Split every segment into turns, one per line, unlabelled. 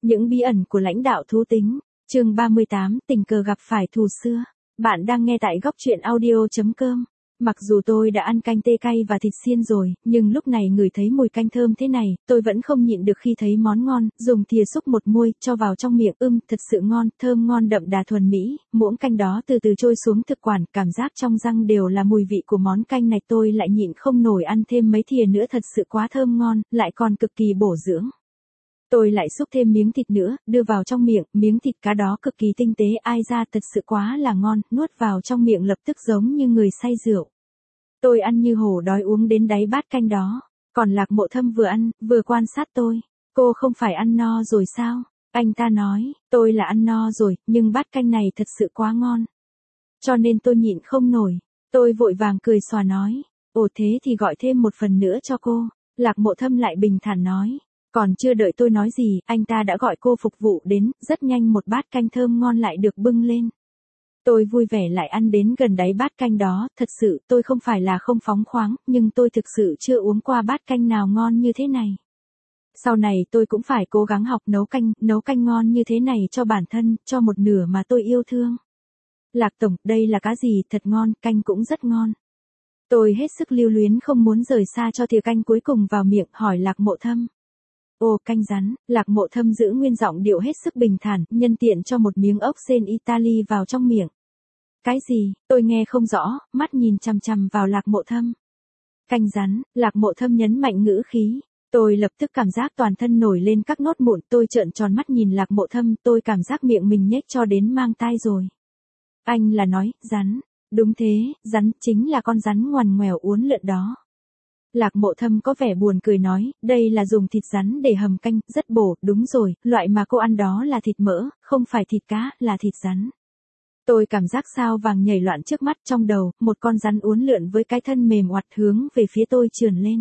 Những bí ẩn của lãnh đạo thú tính. Chương 38, tình cờ gặp phải thù xưa. Bạn đang nghe tại góc truyện audio.com. Mặc dù tôi đã ăn canh tê cay và thịt xiên rồi, nhưng lúc này ngửi thấy mùi canh thơm thế này, tôi vẫn không nhịn được khi thấy món ngon, dùng thìa xúc một muôi, cho vào trong miệng, thật sự ngon, thơm ngon đậm đà thuần mỹ, muỗng canh đó từ từ trôi xuống thực quản, cảm giác trong răng đều là mùi vị của món canh này, tôi lại nhịn không nổi ăn thêm mấy thìa nữa, thật sự quá thơm ngon, lại còn cực kỳ bổ dưỡng. Tôi lại xúc thêm miếng thịt nữa, đưa vào trong miệng, miếng thịt cá đó cực kỳ tinh tế, ai ra thật sự quá là ngon, nuốt vào trong miệng lập tức giống như người say rượu. Tôi ăn như hổ đói uống đến đáy bát canh đó, còn Lạc Mộ Thâm vừa ăn, vừa quan sát tôi. Cô không phải ăn no rồi sao? Anh ta nói, tôi là ăn no rồi, nhưng bát canh này thật sự quá ngon. Cho nên tôi nhịn không nổi, tôi vội vàng cười xòa nói, ồ thế thì gọi thêm một phần nữa cho cô. Lạc Mộ Thâm lại bình thản nói. Còn chưa đợi tôi nói gì, anh ta đã gọi cô phục vụ đến, rất nhanh một bát canh thơm ngon lại được bưng lên. Tôi vui vẻ lại ăn đến gần đáy bát canh đó, thật sự tôi không phải là không phóng khoáng, nhưng tôi thực sự chưa uống qua bát canh nào ngon như thế này. Sau này tôi cũng phải cố gắng học nấu canh ngon như thế này cho bản thân, cho một nửa mà tôi yêu thương. Lạc tổng, đây là cá gì, thật ngon, canh cũng rất ngon. Tôi hết sức lưu luyến không muốn rời xa cho thìa canh cuối cùng vào miệng, hỏi Lạc Mộ Thâm. Ồ, canh rắn. Lạc Mộ Thâm giữ nguyên giọng điệu hết sức bình thản, nhân tiện cho một miếng ốc sên Italy vào trong miệng. Cái gì? Tôi nghe không rõ, mắt nhìn chằm chằm vào Lạc Mộ Thâm. Canh rắn. Lạc Mộ Thâm nhấn mạnh ngữ khí. Tôi lập tức cảm giác toàn thân nổi lên các nốt mụn, tôi trợn tròn mắt nhìn Lạc Mộ Thâm, tôi cảm giác miệng mình nhếch cho đến mang tai rồi. Anh là nói, rắn. Đúng thế, rắn chính là con rắn ngoằn ngoèo uốn lượn đó. Lạc Mộ Thâm có vẻ buồn cười nói, đây là dùng thịt rắn để hầm canh, rất bổ, đúng rồi, loại mà cô ăn đó là thịt mỡ, không phải thịt cá, là thịt rắn. Tôi cảm giác sao vàng nhảy loạn trước mắt, trong đầu, một con rắn uốn lượn với cái thân mềm oặt hướng về phía tôi trườn lên.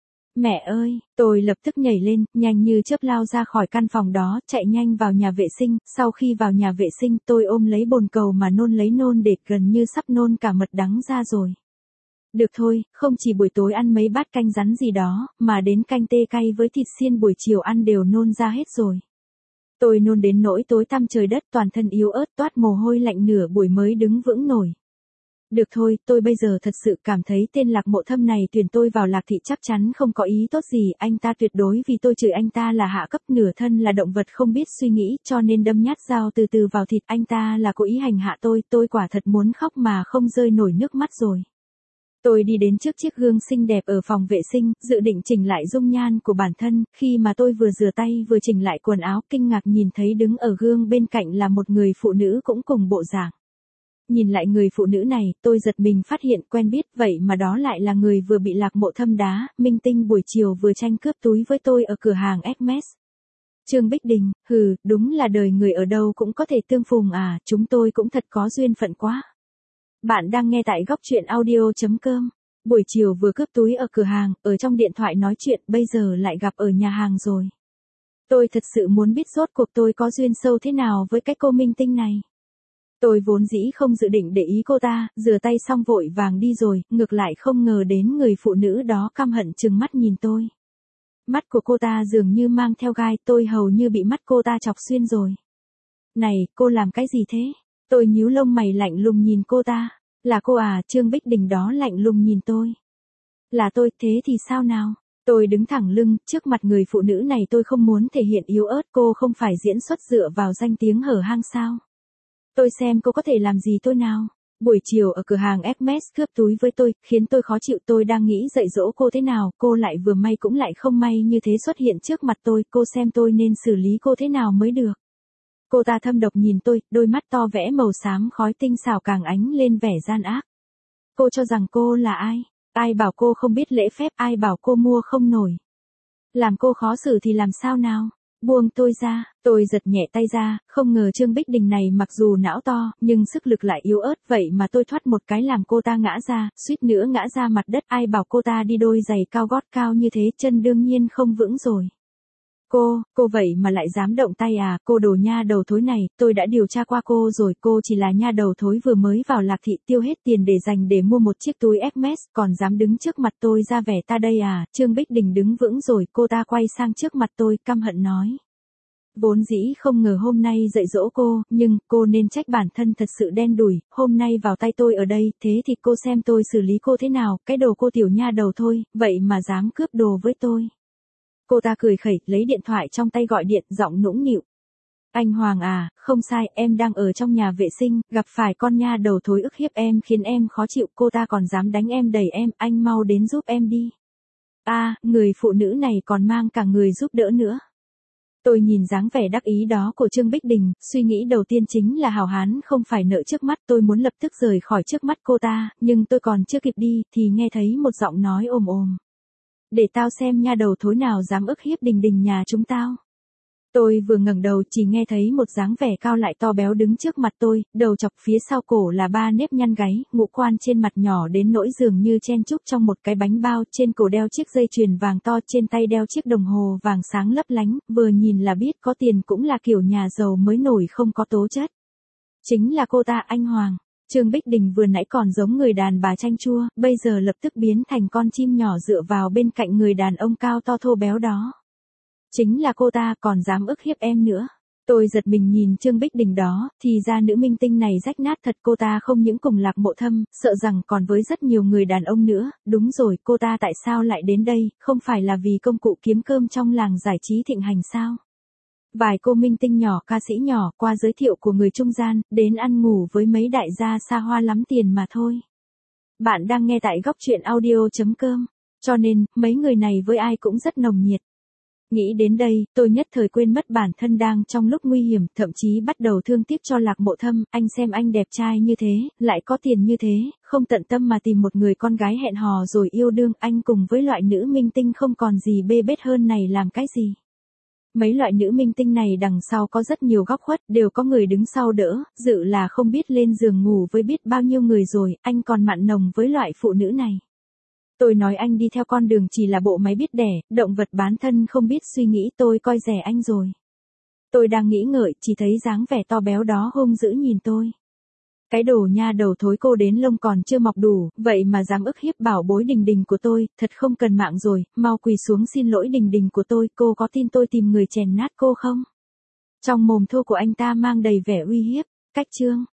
Mẹ ơi, tôi lập tức nhảy lên, nhanh như chớp lao ra khỏi căn phòng đó, chạy nhanh vào nhà vệ sinh, sau khi vào nhà vệ sinh tôi ôm lấy bồn cầu mà nôn để gần như sắp nôn cả mật đắng ra rồi. Được thôi, không chỉ buổi tối ăn mấy bát canh rắn gì đó, mà đến canh tê cay với thịt xiên buổi chiều ăn đều nôn ra hết rồi. Tôi nôn đến nỗi tối tăm trời đất, toàn thân yếu ớt toát mồ hôi lạnh, nửa buổi mới đứng vững nổi. Được thôi, tôi bây giờ thật sự cảm thấy tên Lạc Mộ Thâm này tuyển tôi vào Lạc Thị chắc chắn không có ý tốt gì, anh ta tuyệt đối vì tôi chửi anh ta là hạ cấp, nửa thân là động vật không biết suy nghĩ, cho nên đâm nhát dao từ từ vào thịt, anh ta là cố ý hành hạ tôi quả thật muốn khóc mà không rơi nổi nước mắt rồi. Tôi đi đến trước chiếc gương xinh đẹp ở phòng vệ sinh, dự định chỉnh lại dung nhan của bản thân, khi mà tôi vừa rửa tay vừa chỉnh lại quần áo, kinh ngạc nhìn thấy đứng ở gương bên cạnh là một người phụ nữ cũng cùng bộ dạng. Nhìn lại người phụ nữ này, tôi giật mình phát hiện quen biết, vậy mà đó lại là người vừa bị Lạc Mộ Thâm đá, minh tinh buổi chiều vừa tranh cướp túi với tôi ở cửa hàng Hermes. Trương Bích Đình, đúng là đời người ở đâu cũng có thể tương phùng à, chúng tôi cũng thật có duyên phận quá. Bạn đang nghe tại góc truyện audio.com. Buổi chiều vừa cướp túi ở cửa hàng, ở trong điện thoại nói chuyện, bây giờ lại gặp ở nhà hàng rồi. Tôi thật sự muốn biết rốt cuộc tôi có duyên sâu thế nào với cái cô minh tinh này. Tôi vốn dĩ không dự định để ý cô ta, rửa tay xong vội vàng đi rồi, ngược lại không ngờ đến người phụ nữ đó căm hận trừng mắt nhìn tôi. Mắt của cô ta dường như mang theo gai, tôi hầu như bị mắt cô ta chọc xuyên rồi. Này, cô làm cái gì thế? Tôi nhíu lông mày lạnh lùng nhìn cô ta. Là cô à? Trương Bích Đình đó lạnh lùng nhìn tôi. Là tôi, thế thì sao nào? Tôi đứng thẳng lưng, trước mặt người phụ nữ này tôi không muốn thể hiện yếu ớt, cô không phải diễn xuất dựa vào danh tiếng hở hang sao? Tôi xem cô có thể làm gì tôi nào? Buổi chiều ở cửa hàng Hermes cướp túi với tôi, khiến tôi khó chịu, tôi đang nghĩ dạy dỗ cô thế nào, cô lại vừa may cũng lại không may như thế xuất hiện trước mặt tôi, cô xem tôi nên xử lý cô thế nào mới được. Cô ta thâm độc nhìn tôi, đôi mắt to vẽ màu xám khói tinh xảo càng ánh lên vẻ gian ác. Cô cho rằng cô là ai? Ai bảo cô không biết lễ phép, ai bảo cô mua không nổi? Làm cô khó xử thì làm sao nào? Buông tôi ra, tôi giật nhẹ tay ra, không ngờ Trương Bích Đình này mặc dù não to, nhưng sức lực lại yếu ớt, vậy mà tôi thoát một cái làm cô ta ngã ra, suýt nữa ngã ra mặt đất, ai bảo cô ta đi đôi giày cao gót cao như thế, chân đương nhiên không vững rồi. Cô vậy mà lại dám động tay à, cô đồ nha đầu thối này, tôi đã điều tra qua cô rồi, cô chỉ là nha đầu thối vừa mới vào Lạc Thị tiêu hết tiền để dành để mua một chiếc túi Hermes, còn dám đứng trước mặt tôi ra vẻ ta đây à. Trương Bích Đình đứng vững rồi, cô ta quay sang trước mặt tôi, căm hận nói. Vốn dĩ không ngờ hôm nay dạy dỗ cô, nhưng cô nên trách bản thân thật sự đen đủi, hôm nay vào tay tôi ở đây, thế thì cô xem tôi xử lý cô thế nào, cái đồ cô tiểu nha đầu thôi, vậy mà dám cướp đồ với tôi. Cô ta cười khẩy, lấy điện thoại trong tay gọi điện, giọng nũng nịu. Anh Hoàng à, không sai, em đang ở trong nhà vệ sinh, gặp phải con nha đầu thối ức hiếp em khiến em khó chịu, cô ta còn dám đánh em đẩy em, anh mau đến giúp em đi. Người phụ nữ này còn mang cả người giúp đỡ nữa. Tôi nhìn dáng vẻ đắc ý đó của Trương Bích Đình, suy nghĩ đầu tiên chính là hào hán không phải nợ trước mắt, tôi muốn lập tức rời khỏi trước mắt cô ta, nhưng tôi còn chưa kịp đi, thì nghe thấy một giọng nói ồm ồm. Để tao xem nha đầu thối nào dám ức hiếp Đình Đình nhà chúng tao. Tôi vừa ngẩng đầu chỉ nghe thấy một dáng vẻ cao lại to béo đứng trước mặt tôi, đầu chọc phía sau cổ là 3 nếp nhăn gáy, ngũ quan trên mặt nhỏ đến nỗi dường như chen chúc trong một cái bánh bao, trên cổ đeo chiếc dây chuyền vàng to, trên tay đeo chiếc đồng hồ vàng sáng lấp lánh, vừa nhìn là biết có tiền, cũng là kiểu nhà giàu mới nổi không có tố chất. Chính là cô ta, anh Hoàng. Trương Bích Đình vừa nãy còn giống người đàn bà chanh chua, bây giờ lập tức biến thành con chim nhỏ dựa vào bên cạnh người đàn ông cao to thô béo đó. Chính là cô ta, còn dám ức hiếp em nữa. Tôi giật mình nhìn Trương Bích Đình đó, thì ra nữ minh tinh này rách nát thật, cô ta không những cùng Lạc Mộ Thâm, sợ rằng còn với rất nhiều người đàn ông nữa, đúng rồi, cô ta tại sao lại đến đây, không phải là vì công cụ kiếm cơm trong làng giải trí thịnh hành sao? Vài cô minh tinh nhỏ, ca sĩ nhỏ, qua giới thiệu của người trung gian, đến ăn ngủ với mấy đại gia xa hoa lắm tiền mà thôi. Bạn đang nghe tại góc truyện audio.com, cho nên, mấy người này với ai cũng rất nồng nhiệt. Nghĩ đến đây, tôi nhất thời quên mất bản thân đang trong lúc nguy hiểm, thậm chí bắt đầu thương tiếc cho Lạc Mộ Thâm, anh xem anh đẹp trai như thế, lại có tiền như thế, không tận tâm mà tìm một người con gái hẹn hò rồi yêu đương, anh cùng với loại nữ minh tinh không còn gì bê bết hơn này làm cái gì. Mấy loại nữ minh tinh này đằng sau có rất nhiều góc khuất, đều có người đứng sau đỡ, dự là không biết lên giường ngủ với biết bao nhiêu người rồi, anh còn mặn nồng với loại phụ nữ này. Tôi nói anh đi theo con đường chỉ là bộ máy biết đẻ, động vật bán thân không biết suy nghĩ, tôi coi rẻ anh rồi. Tôi đang nghĩ ngợi, chỉ thấy dáng vẻ to béo đó hung dữ nhìn tôi. Cái đồ nha đầu thối, cô đến lông còn chưa mọc đủ, vậy mà dám ức hiếp bảo bối Đình Đình của tôi, thật không cần mạng rồi, mau quỳ xuống xin lỗi Đình Đình của tôi, cô có tin tôi tìm người chèn nát cô không? Trong mồm thô của anh ta mang đầy vẻ uy hiếp. Cách chương